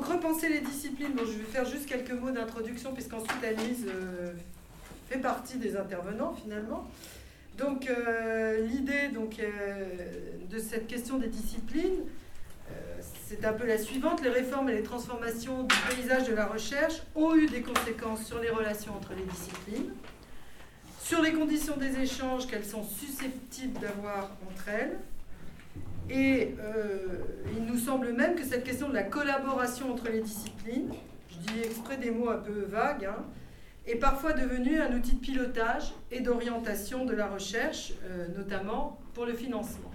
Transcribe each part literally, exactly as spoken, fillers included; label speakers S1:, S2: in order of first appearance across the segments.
S1: donc repenser les disciplines. Bon, je vais faire juste quelques mots d'introduction puisqu'ensuite Annelise euh, fait partie des intervenants finalement. Donc euh, l'idée donc, euh, de cette question des disciplines, euh, c'est un peu la suivante. Les réformes et les transformations du paysage de la recherche ont eu des conséquences sur les relations entre les disciplines, sur les conditions des échanges qu'elles sont susceptibles d'avoir entre elles. Et euh, il nous semble même que cette question de la collaboration entre les disciplines, je dis exprès des mots un peu vagues, hein, est parfois devenue un outil de pilotage et d'orientation de la recherche, euh, notamment pour le financement.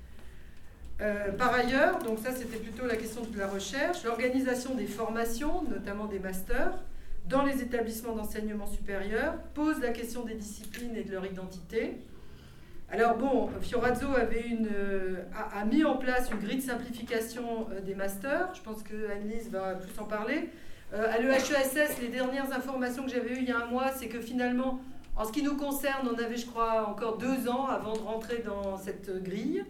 S1: Euh, par ailleurs, donc ça c'était plutôt la question de la recherche, l'organisation des formations, notamment des masters, dans les établissements d'enseignement supérieur, pose la question des disciplines et de leur identité. Alors bon, Fiorazzo avait une, euh, a, a mis en place une grille de simplification euh, des masters. Je pense que Annelise va plus en parler. Euh, à l'E H E S S, les dernières informations que j'avais eues il y a un mois, c'est que finalement, en ce qui nous concerne, on avait, je crois, encore deux ans avant de rentrer dans cette grille.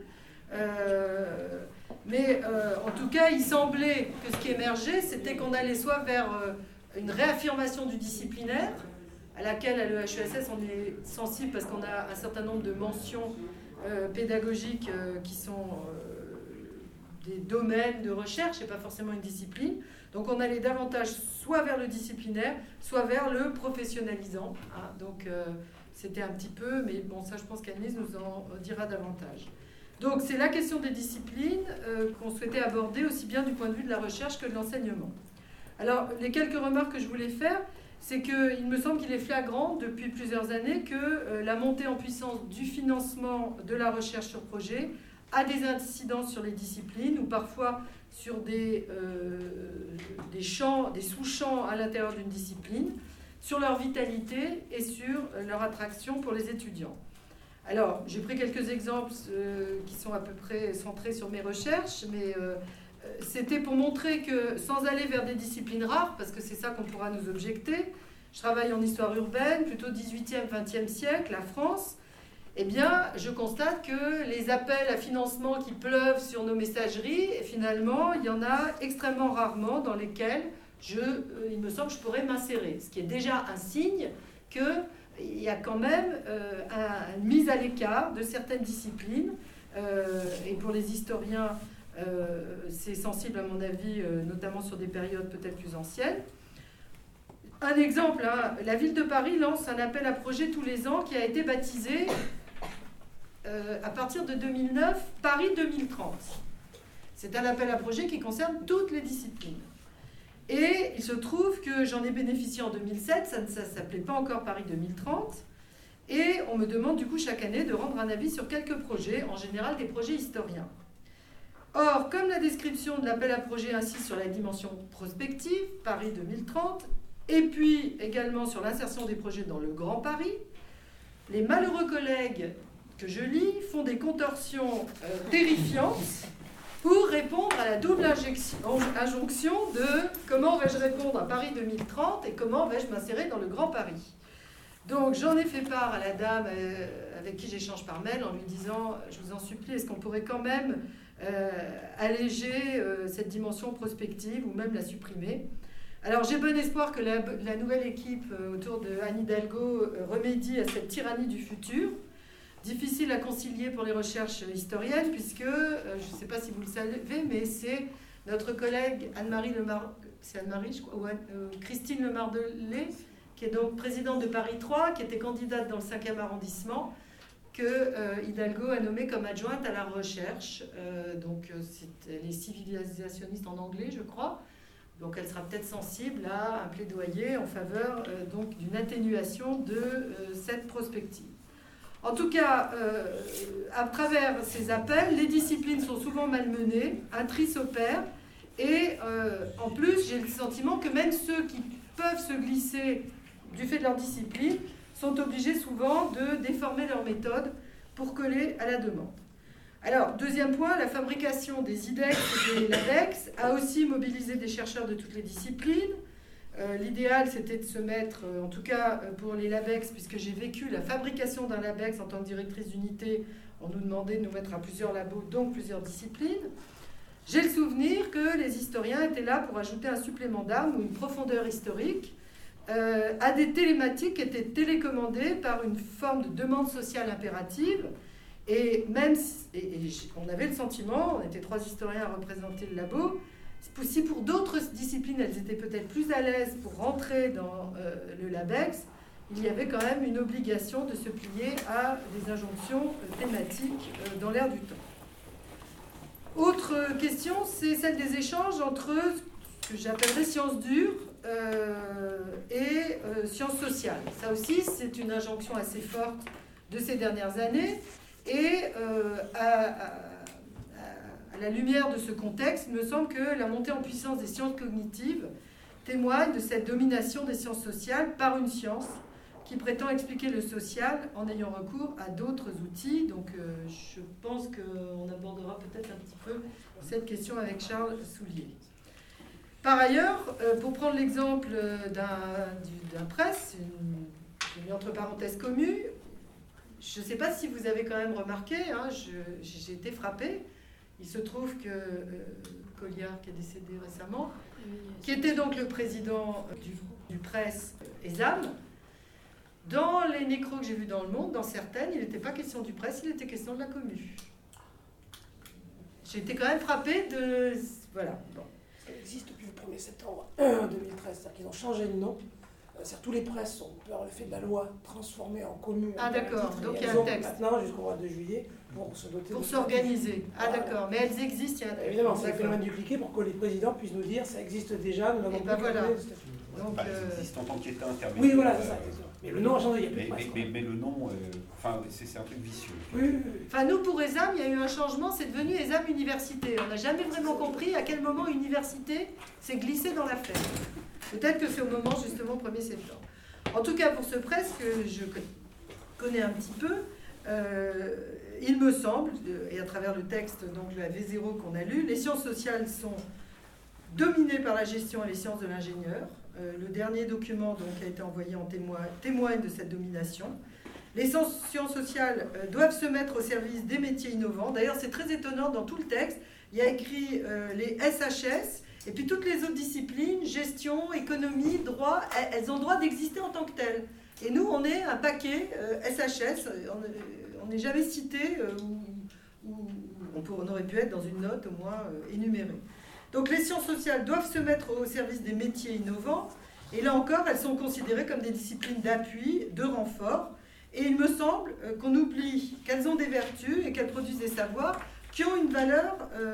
S1: Euh, mais euh, en tout cas, il semblait que ce qui émergeait, c'était qu'on allait soit vers euh, une réaffirmation du disciplinaire, à laquelle à l'E H E S S on est sensible parce qu'on a un certain nombre de mentions euh, pédagogiques euh, qui sont euh, des domaines de recherche et pas forcément une discipline. Donc on allait davantage soit vers le disciplinaire, soit vers le professionnalisant. Hein. Donc euh, c'était un petit peu, mais bon ça je pense qu'Annelise nous en dira davantage. Donc c'est la question des disciplines euh, qu'on souhaitait aborder aussi bien du point de vue de la recherche que de l'enseignement. Alors les quelques remarques que je voulais faire, c'est qu'il me semble qu'il est flagrant depuis plusieurs années que euh, la montée en puissance du financement de la recherche sur projet a des incidences sur les disciplines ou parfois sur des, euh, des champs, des sous-champs à l'intérieur d'une discipline, sur leur vitalité et sur leur attraction pour les étudiants. Alors, j'ai pris quelques exemples euh, qui sont à peu près centrés sur mes recherches, mais euh, c'était pour montrer que sans aller vers des disciplines rares, parce que c'est ça qu'on pourra nous objecter, je travaille en histoire urbaine, plutôt dix-huitième, vingtième siècle, la France, eh bien, je constate que les appels à financement qui pleuvent sur nos messageries, et finalement, il y en a extrêmement rarement dans lesquels je, euh, il me semble que je pourrais m'insérer, ce qui est déjà un signe qu'il y a quand même euh, un, une mise à l'écart de certaines disciplines, euh, et pour les historiens, Euh, c'est sensible à mon avis, euh, notamment sur des périodes peut-être plus anciennes. Un exemple, hein, la ville de Paris lance un appel à projet tous les ans qui a été baptisé euh, à partir de deux mille neuf Paris deux mille trente. C'est un appel à projet qui concerne toutes les disciplines. Et il se trouve que j'en ai bénéficié en deux mille sept, ça ne ça s'appelait pas encore Paris deux mille trente. Et on me demande du coup chaque année de rendre un avis sur quelques projets, en général des projets historiens. Or, comme la description de l'appel à projet insiste sur la dimension prospective, Paris deux mille trente, et puis également sur l'insertion des projets dans le Grand Paris, les malheureux collègues que je lis font des contorsions euh, terrifiantes pour répondre à la double injonction de comment vais-je répondre à Paris deux mille trente et comment vais-je m'insérer dans le Grand Paris. Donc j'en ai fait part à la dame euh, avec qui j'échange par mail en lui disant « Je vous en supplie, est-ce qu'on pourrait quand même Euh, alléger euh, cette dimension prospective ou même la supprimer. » Alors j'ai bon espoir que la, la nouvelle équipe euh, autour de Anne Hidalgo euh, remédie à cette tyrannie du futur, difficile à concilier pour les recherches historiennes, puisque, euh, je ne sais pas si vous le savez, mais c'est notre collègue Anne-Marie Lemar... c'est Anne-Marie, je crois, ou Anne, euh, Christine Lemardelet, qui est donc présidente de Paris trois, qui était candidate dans le cinquième arrondissement, que euh, Hidalgo a nommé comme adjointe à la recherche. Euh, donc, euh, c'est, elle est civilisationniste en anglais, je crois. Donc, elle sera peut-être sensible à un plaidoyer en faveur euh, donc, d'une atténuation de euh, cette prospective. En tout cas, euh, à travers ces appels, les disciplines sont souvent malmenées, un tri s'opère, et euh, en plus, j'ai le sentiment que même ceux qui peuvent se glisser du fait de leur discipline sont obligés souvent de déformer leur méthode pour coller à la demande. Alors, deuxième point, la fabrication des IDEX et des LABEX a aussi mobilisé des chercheurs de toutes les disciplines. Euh, l'idéal, c'était de se mettre, euh, en tout cas euh, pour les LABEX, puisque j'ai vécu la fabrication d'un LABEX en tant que directrice d'unité, on nous demandait de nous mettre à plusieurs labos, donc plusieurs disciplines. j'ai le souvenir que les historiens étaient là pour ajouter un supplément d'âme ou une profondeur historique euh, à des télématiques qui étaient télécommandées par une forme de demande sociale impérative. Et même si, et, et on avait le sentiment, on était trois historiens à représenter le labo, si pour d'autres disciplines, elles étaient peut-être plus à l'aise pour rentrer dans euh, le LabEx, il y avait quand même une obligation de se plier à des injonctions euh, thématiques euh, dans l'air du temps. Autre question, c'est celle des échanges entre ce que j'appellerais sciences dures euh, et euh, sciences sociales. Ça aussi, c'est une injonction assez forte de ces dernières années. Et euh, à, à, à la lumière de ce contexte, il me semble que la montée en puissance des sciences cognitives témoigne de cette domination des sciences sociales par une science qui prétend expliquer le social en ayant recours à d'autres outils. Donc euh, je pense qu'on abordera peut-être un petit peu cette question avec Charles Soulier. Par ailleurs, euh, pour prendre l'exemple d'un, d'un presse, une, j'ai mis entre parenthèses commu, je ne sais pas si vous avez quand même remarqué, hein, je, j'ai été frappée. Il se trouve que euh, Colliard, qui est décédé récemment, qui était donc le président du, du presse ESAM, dans les nécros que j'ai vus dans le monde, dans certaines, il n'était pas question du presse, il était question de la commu. J'ai été quand même frappée de... Voilà. Bon.
S2: Ça existe depuis le premier septembre deux mille treize, c'est-à-dire qu'ils ont changé de nom. C'est-à-dire tous les presses ont peur le fait de la loi transformée en commune.
S1: Ah d'accord, donc il y a un texte.
S2: Maintenant, jusqu'au mois de juillet, pour se doter...
S1: Pour s'organiser. Ah d'accord, mais elles existent, il y a un texte.
S2: Évidemment, c'est le phénomène dupliqué pour que les présidents puissent nous dire ça existe déjà, nous n'avons
S1: pas
S2: plus
S1: voilà.
S3: Donc, bah, euh... existe en tant qu'État intermédiaire.
S2: Oui, voilà, c'est ça. Mais le nom a changé, il n'y a plus
S3: mais,
S2: de presse.
S3: Mais, mais, mais le nom, euh, enfin, c'est, c'est un truc vicieux.
S2: Oui, oui, oui.
S1: Enfin, nous, pour ESAM, il y a eu un changement, c'est devenu ESAM Université. On n'a jamais vraiment compris à quel moment université s'est glissée dans l'affaire. Peut-être que c'est au moment, justement, premier septembre. En tout cas, pour ce presse que je connais un petit peu, euh, il me semble, et à travers le texte, donc la V zéro qu'on a lu, les sciences sociales sont dominées par la gestion et les sciences de l'ingénieur. Euh, le dernier document donc, a été envoyé en témoin, témoigne de cette domination. Les sciences sociales euh, doivent se mettre au service des métiers innovants. D'ailleurs, c'est très étonnant, dans tout le texte, il y a écrit euh, les S H S, et puis toutes les autres disciplines, gestion, économie, droit, elles ont le droit d'exister en tant que telles. Et nous, on est un paquet euh, S H S, on n'est jamais cité, euh, ou, ou on, peut, on aurait pu être dans une note au moins euh, énumérée. Donc les sciences sociales doivent se mettre au service des métiers innovants, et là encore, elles sont considérées comme des disciplines d'appui, de renfort, et il me semble euh, qu'on oublie qu'elles ont des vertus et qu'elles produisent des savoirs qui ont une valeur euh,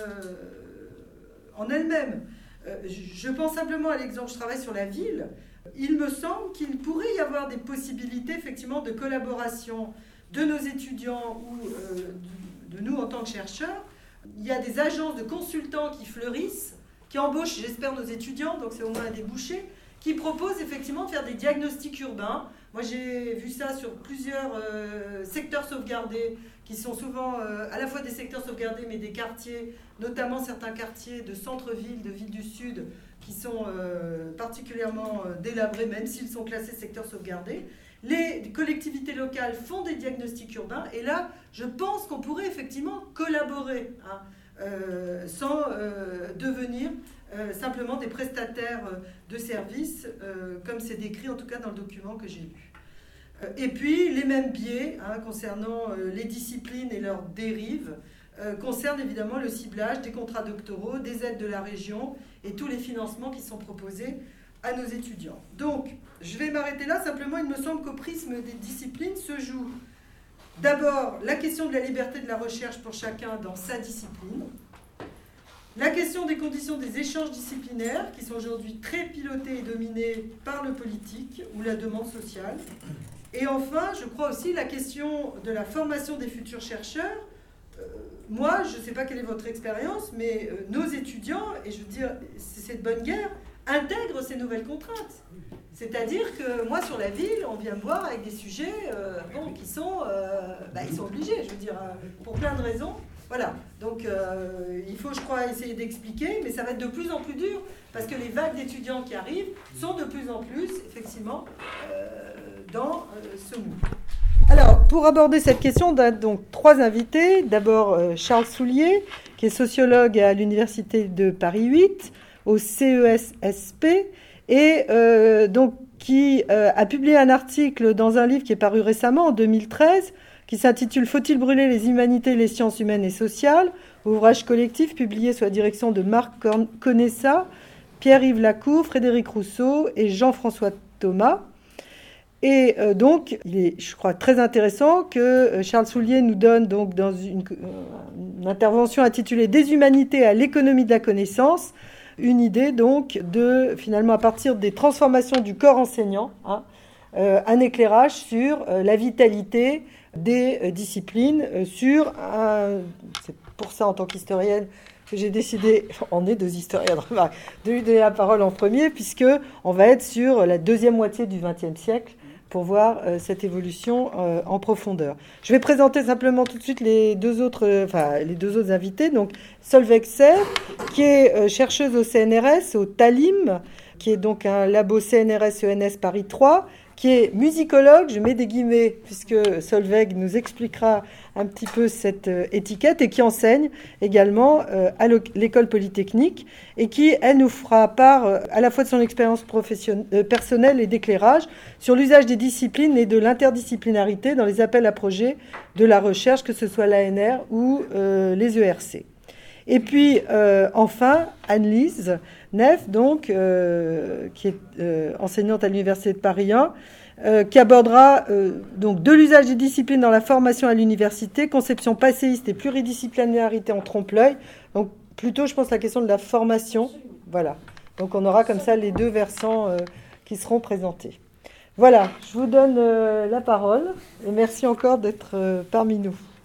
S1: en elles-mêmes. Euh, je pense simplement à l'exemple, je travaille sur la ville, il me semble qu'il pourrait y avoir des possibilités effectivement de collaboration de nos étudiants ou euh, de, de nous en tant que chercheurs. Il y a des agences de consultants qui fleurissent, qui embauchent, j'espère, nos étudiants, donc c'est au moins un débouché, qui proposent effectivement de faire des diagnostics urbains. Moi, j'ai vu ça sur plusieurs euh, secteurs sauvegardés, qui sont souvent euh, à la fois des secteurs sauvegardés, mais des quartiers, notamment certains quartiers de centre-ville, de ville du Sud, qui sont euh, particulièrement euh, délabrés, même s'ils sont classés secteurs sauvegardés. Les collectivités locales font des diagnostics urbains, et là, je pense qu'on pourrait effectivement collaborer, hein, euh, sans euh, devenir euh, simplement des prestataires de services, euh, comme c'est décrit en tout cas dans le document que j'ai lu. Euh, et puis, les mêmes biais hein, concernant euh, les disciplines et leurs dérives euh, concernent évidemment le ciblage des contrats doctoraux, des aides de la région et tous les financements qui sont proposés à nos étudiants. Donc, je vais m'arrêter là. Simplement, il me semble qu'au prisme des disciplines se joue d'abord la question de la liberté de la recherche pour chacun dans sa discipline, la question des conditions des échanges disciplinaires qui sont aujourd'hui très pilotés et dominés par le politique ou la demande sociale, et enfin, je crois aussi la question de la formation des futurs chercheurs. Euh, moi, je ne sais pas quelle est votre expérience, mais euh, nos étudiants, et je veux dire, c'est cette bonne guerre, intègrent ces nouvelles contraintes. C'est-à-dire que moi, sur la ville, on vient me voir avec des sujets euh, bon, qui sont, euh, bah, ils sont obligés, je veux dire, euh, pour plein de raisons. Voilà, donc euh, il faut, je crois, essayer d'expliquer, mais ça va être de plus en plus dur, parce que les vagues d'étudiants qui arrivent sont de plus en plus, effectivement, euh, dans euh, ce mouvement. Alors, pour aborder cette question, on a donc trois invités. D'abord, euh, Charles Soulier, qui est sociologue à l'Université de Paris huit, au C E S S P, et euh, donc qui euh, a publié un article dans un livre qui est paru récemment, en deux mille treize, qui s'intitule « Faut-il brûler les humanités, les sciences humaines et sociales ?» ouvrage collectif publié sous la direction de Marc Conessa, Pierre-Yves Lacour, Frédéric Rousseau et Jean-François Thomas. Et euh, donc, il est, je crois, très intéressant que euh, Charles Soulier nous donne donc dans une, euh, une intervention intitulée « Des humanités à l'économie de la connaissance », une idée donc de, finalement, à partir des transformations du corps enseignant, hein, euh, un éclairage sur euh, la vitalité des euh, disciplines, euh, sur un... C'est pour ça, en tant qu'historienne, que j'ai décidé, on est deux historiens, de lui donner la parole en premier, puisqu'on va être sur la deuxième moitié du vingtième siècle pour voir euh, cette évolution euh, en profondeur. Je vais présenter simplement tout de suite les deux autres, euh, enfin, les deux autres invités. Donc, Solveig Serre, qui est euh, chercheuse au C N R S, au Talim, qui est donc un labo C N R S E N S Paris trois, qui est musicologue, je mets des guillemets, puisque Solveig nous expliquera un petit peu cette euh, étiquette, et qui enseigne également euh, à l'école polytechnique, et qui, elle, nous fera part euh, à la fois de son expérience professionnelle, euh, personnelle et d'éclairage sur l'usage des disciplines et de l'interdisciplinarité dans les appels à projets de la recherche, que ce soit l'A N R ou euh, les E R C. Et puis, euh, enfin, Anne-Lise Neff, donc, euh, qui est euh, enseignante à l'Université de Paris un, euh, qui abordera euh, donc, de l'usage des disciplines dans la formation à l'université, conception passéiste et pluridisciplinarité en trompe-l'œil. Donc, plutôt, je pense, la question de la formation. Voilà. Donc, on aura comme ça les deux versants euh, qui seront présentés. Voilà, je vous donne euh, la parole et merci encore d'être euh, parmi nous.